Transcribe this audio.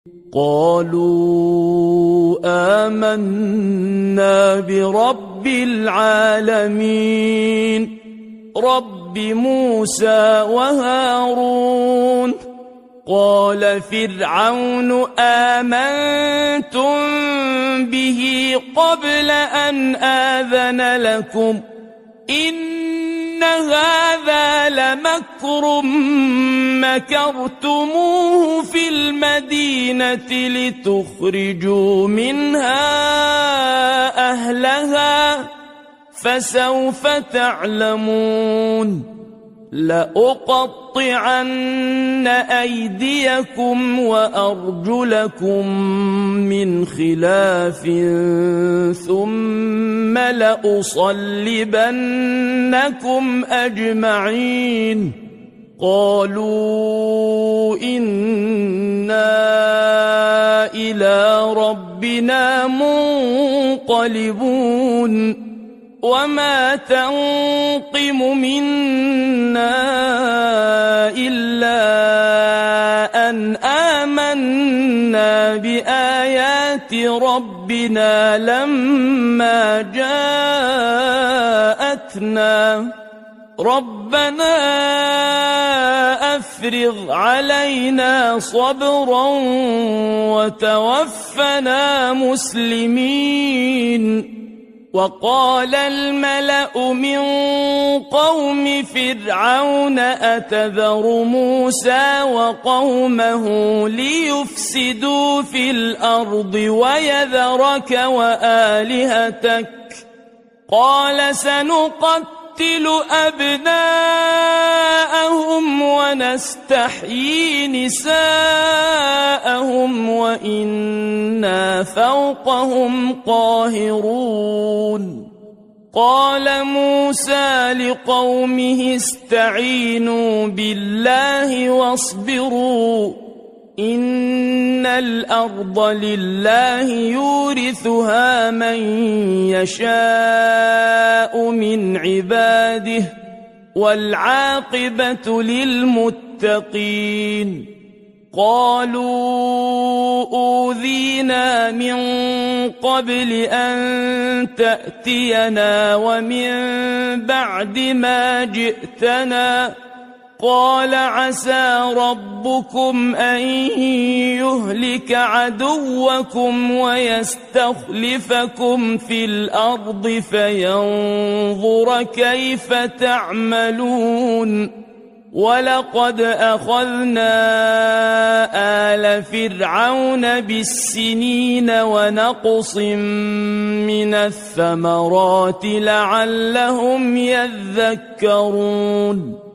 قالوا آمنا برب العالمين رب موسى وهارون. قال فرعون آمنتم به قبل أن آذن لكم إن هذا لمكر مكرتموه في المدينة لتخرجوا منها أهلها فسوف تعلمون. لأقطعن أيديكم وأرجلكم من خلاف ثم لأصلبنكم أجمعين. قالوا إنا إلى ربنا منقلبون. وما تنقم منا إلا أن آمنا بآيات ربنا لما جاءتنا ربنا أفرغ علينا صبرا وتوفنا مسلمين. وقال الملأ من قوم فرعون أتذر موسى وقومه ليفسدوا في الأرض ويذرك وآلهتك قال سنقتل أبناءهم ونستحيي نساءهم وإنا فوقهم قاهرون. قال موسى لقومه استعينوا بالله واصبروا إن الأرض لله يورثها من يشاء من عباده والعاقبة للمتقين. قالوا أوذينا من قبل أن تأتينا ومن بعد ما جئتنا قال عسى ربكم أن يهلك عدوكم ويستخلفكم في الأرض فينظر كيف تعملون. ولقد أخذنا آل فرعون بالسنين ونقص من الثمرات لعلهم يذكرون.